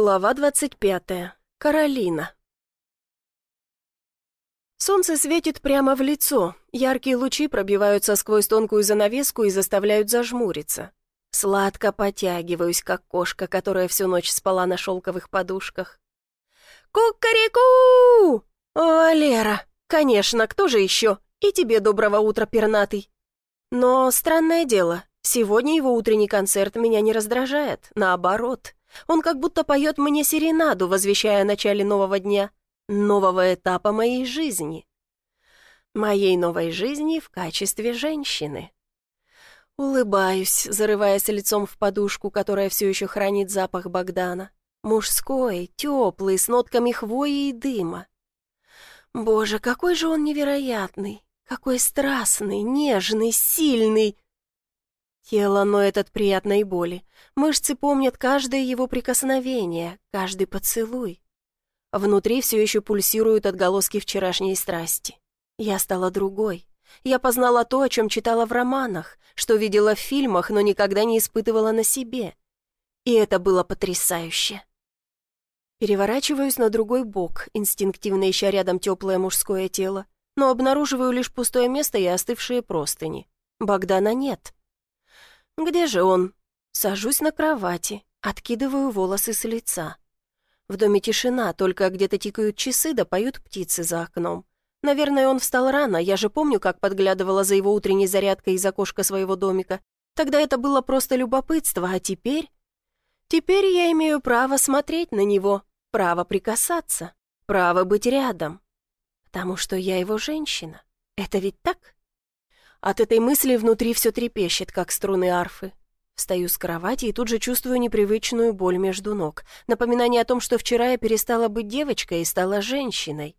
Глава 25. Каролина. Солнце светит прямо в лицо, яркие лучи пробиваются сквозь тонкую занавеску и заставляют зажмуриться. Сладко потягиваюсь, как кошка, которая всю ночь спала на шелковых подушках. «Ку-ка-ре-ку!» «О, Лера! Конечно, кто же еще? И тебе доброго утра, пернатый!» Но странное дело, сегодня его утренний концерт меня не раздражает, наоборот. Он как будто поет мне серенаду, возвещая о начале нового дня, нового этапа моей жизни. Моей новой жизни в качестве женщины. Улыбаюсь, зарываясь лицом в подушку, которая все еще хранит запах Богдана. Мужской, теплый, с нотками хвои и дыма. Боже, какой же он невероятный, какой страстный, нежный, сильный. Тело ноет от приятной боли. Мышцы помнят каждое его прикосновение, каждый поцелуй. Внутри все еще пульсируют отголоски вчерашней страсти. Я стала другой. Я познала то, о чем читала в романах, что видела в фильмах, но никогда не испытывала на себе. И это было потрясающе. Переворачиваюсь на другой бок, инстинктивно ища рядом теплое мужское тело, но обнаруживаю лишь пустое место и остывшие простыни. Богдана нет. Где же он? Сажусь на кровати, откидываю волосы с лица. В доме тишина, только где-то тикают часы да поют птицы за окном. Наверное, он встал рано, я же помню, как подглядывала за его утренней зарядкой из окошка своего домика. Тогда это было просто любопытство, а теперь... Теперь я имею право смотреть на него, право прикасаться, право быть рядом. Потому что я его женщина. Это ведь так? От этой мысли внутри все трепещет, как струны арфы. Встаю с кровати и тут же чувствую непривычную боль между ног. Напоминание о том, что вчера я перестала быть девочкой и стала женщиной.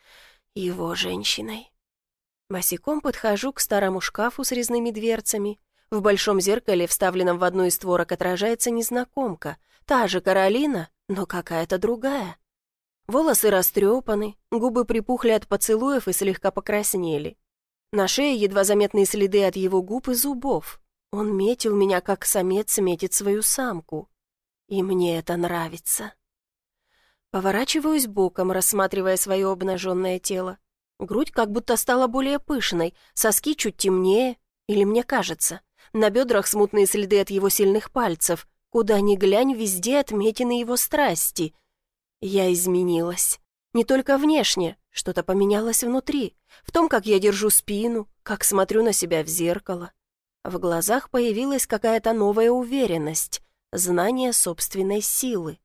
Его женщиной. Босиком подхожу к старому шкафу с резными дверцами. В большом зеркале, вставленном в одну из створок, отражается незнакомка. Та же Каролина, но какая-то другая. Волосы растрепаны, губы припухли от поцелуев и слегка покраснели. На шее едва заметные следы от его губ и зубов. Он метил меня, как самец метит свою самку. И мне это нравится. Поворачиваюсь боком, рассматривая свое обнаженное тело. Грудь как будто стала более пышной, соски чуть темнее, или мне кажется. На бедрах смутные следы от его сильных пальцев. Куда ни глянь, везде отметины его страсти. Я изменилась. Не только внешне, что-то поменялось внутри, в том, как я держу спину, как смотрю на себя в зеркало. В глазах появилась какая-то новая уверенность, знание собственной силы.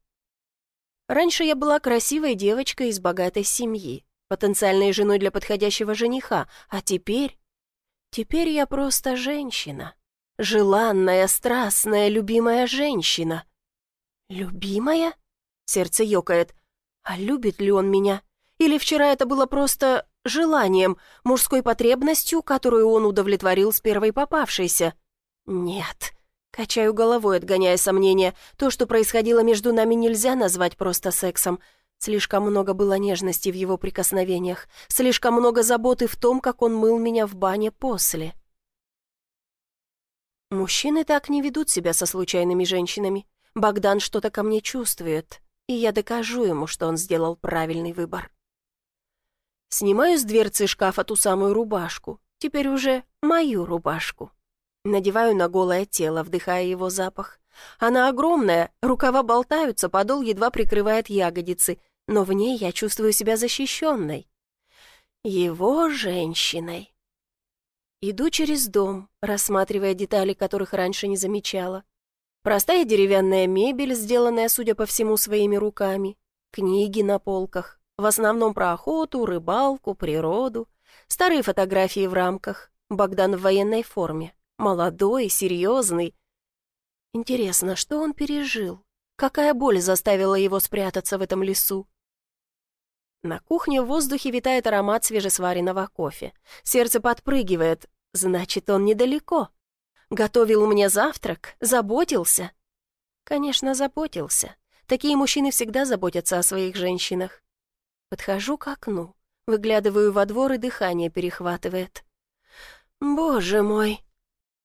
Раньше я была красивой девочкой из богатой семьи, потенциальной женой для подходящего жениха, а теперь... Теперь я просто женщина. Желанная, страстная, любимая женщина. Любимая? Сердце ёкает. А любит ли он меня? Или вчера это было просто желанием, мужской потребностью, которую он удовлетворил с первой попавшейся? Нет. Качаю головой, отгоняя сомнения. То, что происходило между нами, нельзя назвать просто сексом. Слишком много было нежности в его прикосновениях, слишком много заботы в том, как он мыл меня в бане после. Мужчины так не ведут себя со случайными женщинами. Богдан что-то ко мне чувствует, и я докажу ему, что он сделал правильный выбор. Снимаю с дверцы шкафа ту самую рубашку, теперь уже мою рубашку. Надеваю на голое тело, вдыхая его запах. Она огромная, рукава болтаются, подол едва прикрывает ягодицы, но в ней я чувствую себя защищенной. Его женщиной. Иду через дом, рассматривая детали, которых раньше не замечала. Простая деревянная мебель, сделанная, судя по всему, своими руками. Книги на полках, в основном про охоту, рыбалку, природу. Старые фотографии в рамках. Богдан в военной форме. Молодой, серьезный. Интересно, что он пережил? Какая боль заставила его спрятаться в этом лесу? На кухне в воздухе витает аромат свежесваренного кофе. Сердце подпрыгивает. Значит, он недалеко. Готовил мне завтрак, заботился. Конечно, заботился. Такие мужчины всегда заботятся о своих женщинах. Подхожу к окну, выглядываю во двор, и дыхание перехватывает. Боже мой!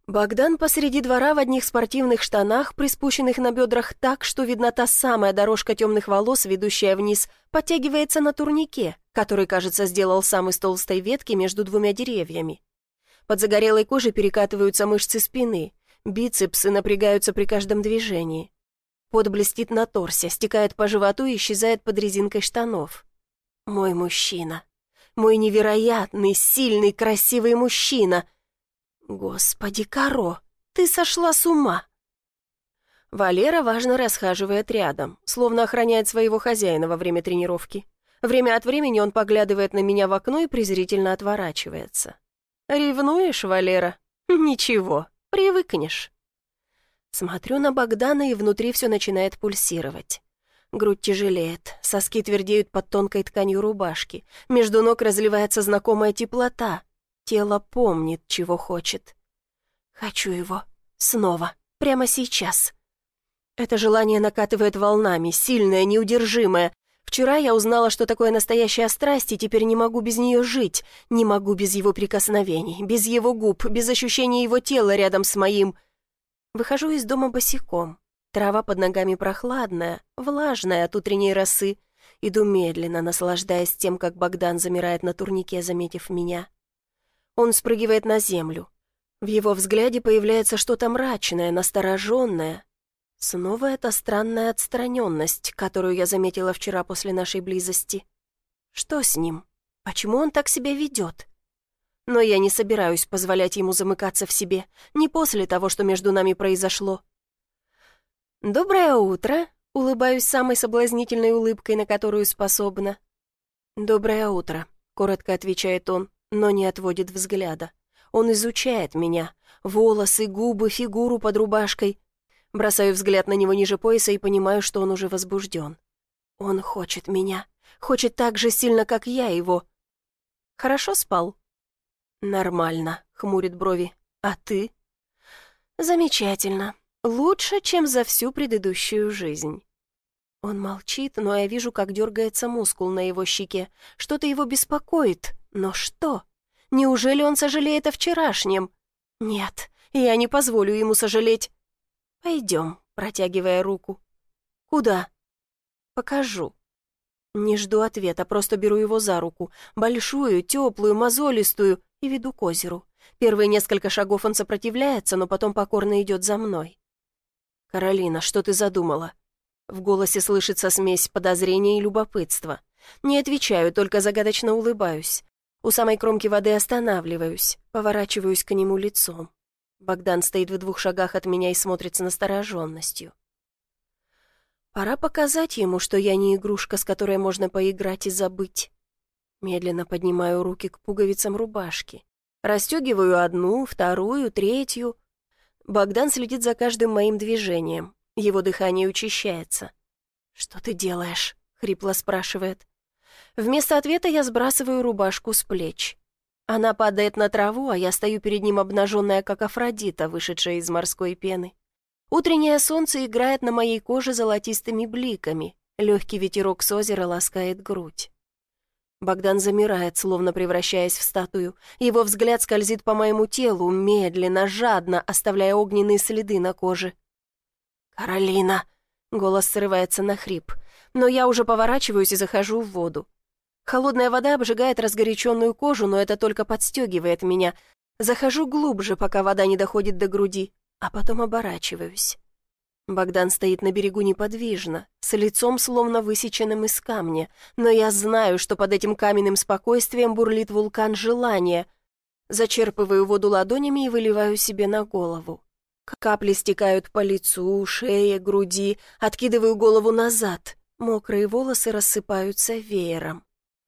Богдан посреди двора в одних спортивных штанах, приспущенных на бедрах так, что видна та самая дорожка темных волос, ведущая вниз, подтягивается на турнике, который, кажется, сделал сам из толстой ветки между двумя деревьями. Под загорелой кожей перекатываются мышцы спины, бицепсы напрягаются при каждом движении. Пот блестит на торсе, стекает по животу и исчезает под резинкой штанов. Мой мужчина. Мой невероятный, сильный, красивый мужчина. Господи, Каро, ты сошла с ума. Валера важно расхаживает рядом, словно охраняет своего хозяина во время тренировки. Время от времени он поглядывает на меня в окно и презрительно отворачивается. «Ревнуешь, Валера? Ничего, привыкнешь». Смотрю на Богдана, и внутри все начинает пульсировать. Грудь тяжелеет, соски твердеют под тонкой тканью рубашки, между ног разливается знакомая теплота. Тело помнит, чего хочет. Хочу его. Снова. Прямо сейчас. Это желание накатывает волнами, сильное, неудержимое. Вчера я узнала, что такое настоящая страсть, и теперь не могу без нее жить. Не могу без его прикосновений, без его губ, без ощущения его тела рядом с моим. Выхожу из дома босиком. Трава под ногами прохладная, влажная от утренней росы. Иду медленно, наслаждаясь тем, как Богдан замирает на турнике, заметив меня. Он спрыгивает на землю. В его взгляде появляется что-то мрачное, настороженное. Снова эта странная отстраненность, которую я заметила вчера после нашей близости. Что с ним? Почему он так себя ведет? Но я не собираюсь позволять ему замыкаться в себе, не после того, что между нами произошло. «Доброе утро», — улыбаюсь самой соблазнительной улыбкой, на которую способна. «Доброе утро», — коротко отвечает он, но не отводит взгляда. Он изучает меня. Волосы, губы, фигуру под рубашкой. Бросаю взгляд на него ниже пояса и понимаю, что он уже возбужден. Он хочет меня. Хочет так же сильно, как я его. Хорошо спал? Нормально, хмурит брови. А ты? Замечательно. Лучше, чем за всю предыдущую жизнь. Он молчит, но я вижу, как дергается мускул на его щеке. Что-то его беспокоит. Но что? Неужели он сожалеет о вчерашнем? Нет, я не позволю ему сожалеть. Пойдем, протягивая руку. Куда? Покажу. Не жду ответа, просто беру его за руку. Большую, теплую, мозолистую, и веду к озеру. Первые несколько шагов он сопротивляется, но потом покорно идет за мной. «Каролина, что ты задумала?» В голосе слышится смесь подозрения и любопытства. Не отвечаю, только загадочно улыбаюсь. У самой кромки воды останавливаюсь, поворачиваюсь к нему лицом. Богдан стоит в 2 шагах от меня и смотрит с настороженностью. Пора показать ему, что я не игрушка, с которой можно поиграть и забыть. Медленно поднимаю руки к пуговицам рубашки. Расстегиваю 1, 2, 3. Богдан следит за каждым моим движением. Его дыхание учащается. «Что ты делаешь?» — хрипло спрашивает. Вместо ответа я сбрасываю рубашку с плеч. Она падает на траву, а я стою перед ним обнаженная, как Афродита, вышедшая из морской пены. Утреннее солнце играет на моей коже золотистыми бликами. Легкий ветерок с озера ласкает грудь. Богдан замирает, словно превращаясь в статую. Его взгляд скользит по моему телу, медленно, жадно, оставляя огненные следы на коже. «Каролина!» — голос срывается на хрип. Но я уже поворачиваюсь и захожу в воду. Холодная вода обжигает разгоряченную кожу, но это только подстегивает меня. Захожу глубже, пока вода не доходит до груди, а потом оборачиваюсь. Богдан стоит на берегу неподвижно, с лицом словно высеченным из камня, но я знаю, что под этим каменным спокойствием бурлит вулкан желания. Зачерпываю воду ладонями и выливаю себе на голову. Капли стекают по лицу, шее, груди, откидываю голову назад. Мокрые волосы рассыпаются веером.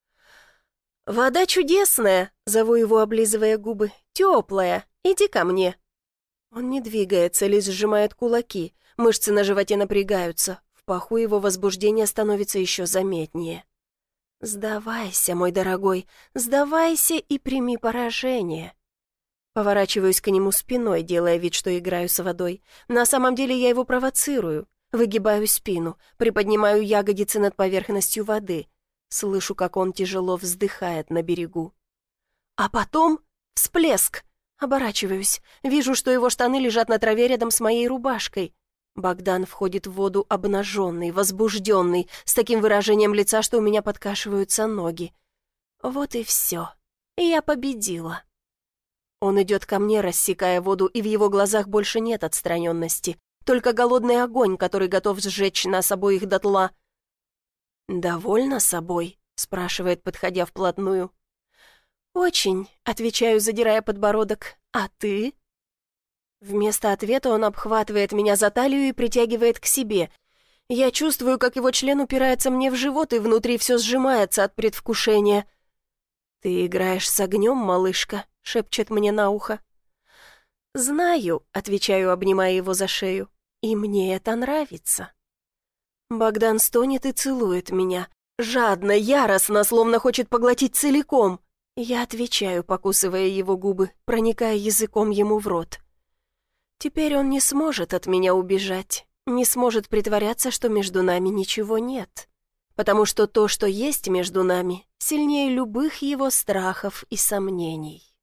«Вода чудесная!» — зову его, облизывая губы. «Теплая! Иди ко мне!» Он не двигается, лишь сжимает кулаки. Мышцы на животе напрягаются. В паху его возбуждение становится еще заметнее. «Сдавайся, мой дорогой, сдавайся и прими поражение!» Поворачиваюсь к нему спиной, делая вид, что играю с водой. На самом деле я его провоцирую. Выгибаю спину, приподнимаю ягодицы над поверхностью воды. Слышу, как он тяжело вздыхает на берегу. А потом всплеск. Оборачиваюсь. Вижу, что его штаны лежат на траве рядом с моей рубашкой. Богдан входит в воду обнаженный, возбужденный, с таким выражением лица, что у меня подкашиваются ноги. Вот и все. Я победила. Он идет ко мне, рассекая воду, и в его глазах больше нет отстраненности, только голодный огонь, который готов сжечь нас обоих дотла. «Довольна собой?» — спрашивает, подходя вплотную. «Очень», — отвечаю, задирая подбородок. «А ты?» Вместо ответа он обхватывает меня за талию и притягивает к себе. Я чувствую, как его член упирается мне в живот, и внутри все сжимается от предвкушения. «Ты играешь с огнем, малышка», — шепчет мне на ухо. «Знаю», — отвечаю, обнимая его за шею, — «и мне это нравится». Богдан стонет и целует меня. Жадно, яростно, словно хочет поглотить целиком. Я отвечаю, покусывая его губы, проникая языком ему в рот. Теперь он не сможет от меня убежать, не сможет притворяться, что между нами ничего нет. Потому что то, что есть между нами, сильнее любых его страхов и сомнений.